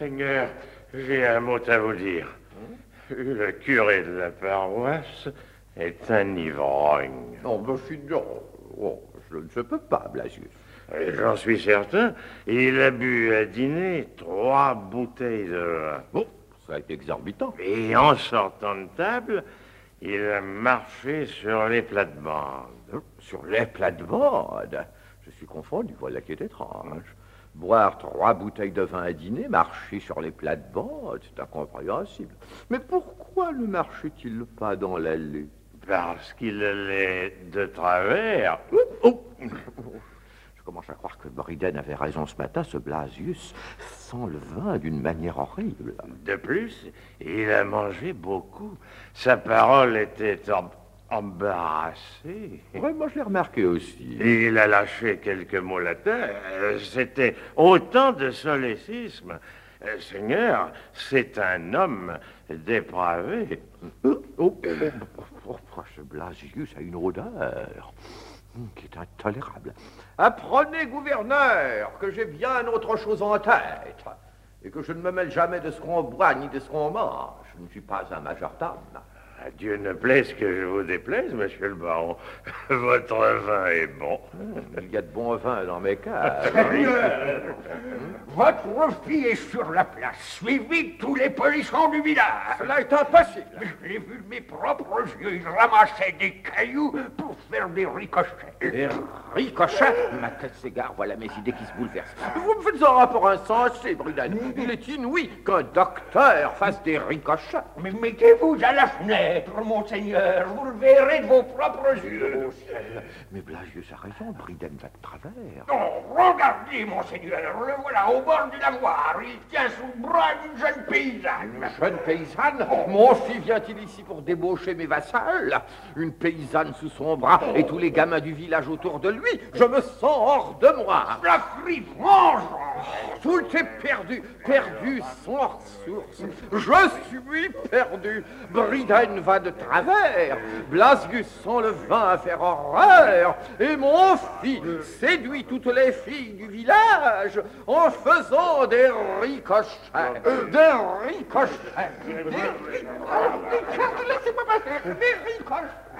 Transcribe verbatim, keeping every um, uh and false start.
Seigneur, j'ai un mot à vous dire. Le curé de la paroisse est un ivrogne. Non, ben, je suis... Oh, oh, je ne peux pas, Blasius. J'en suis certain. Il a bu à dîner trois bouteilles de vin. Bon, ça est exorbitant. Et en sortant de table, il a marché sur les plates-bandes. Sur les plates-bandes? Je suis confondu, voilà qui est étrange. Boire trois bouteilles de vin à dîner, marcher sur les plates-bandes, c'est incompréhensible. Mais pourquoi ne marchait-il pas dans l'allée? Parce qu'il allait de travers. Oh. Je commence à croire que Briden avait raison ce matin, ce Blasius sent le vin d'une manière horrible. De plus, il a mangé beaucoup. Sa parole était em- embarrassée. Ouais, moi je l'ai remarqué aussi. Et il a lâché quelques mots latins. Euh, C'était autant de solécisme. Euh, Seigneur, c'est un homme dépravé. Oh, oh, oh, oh, oh, ce Blasius a une odeur hum, qui est intolérable. Apprenez, gouverneur, que j'ai bien autre chose en tête, et que je ne me mêle jamais de ce qu'on boit ni de ce qu'on mange. Je ne suis pas un majordome. À Dieu ne plaise que je vous déplaise, monsieur le baron. Votre vin est bon. Il y a de bons vins dans mes caves. Votre fille est sur la place, suivie de tous les polissons du village. Cela est impossible. J'ai vu de mes propres yeux, ils ramassaient des cailloux pour faire des ricochets. Des ricochets? Ma tête s'égare, voilà mes idées qui se bouleversent. Vous me faites un rapport insensé, Briden. Il est inouï qu'un docteur fasse des ricochets. Mais mettez-vous à la fenêtre, monseigneur, vous le verrez de vos propres yeux. Mais Blasius a raison, Briden va de travers. Oh, regardez, monseigneur, le voilà au bord du lavoir. Il tient sous le bras une jeune paysanne. Une jeune paysanne? Mon fils vient-il ici pour débaucher mes vassals? Une paysanne sous son bras et tous les gamins du village autour de lui? Je me sens hors de moi. La crie vengeance. Tout est perdu, perdu sans ressource. Je suis perdu. Briden va de travers. Blasius sent le vin à faire horreur. Et mon fils séduit toutes les filles du village en faisant des ricochets. Des ricochets. Des ricochets. Laissez-moi passer. Des ricochets.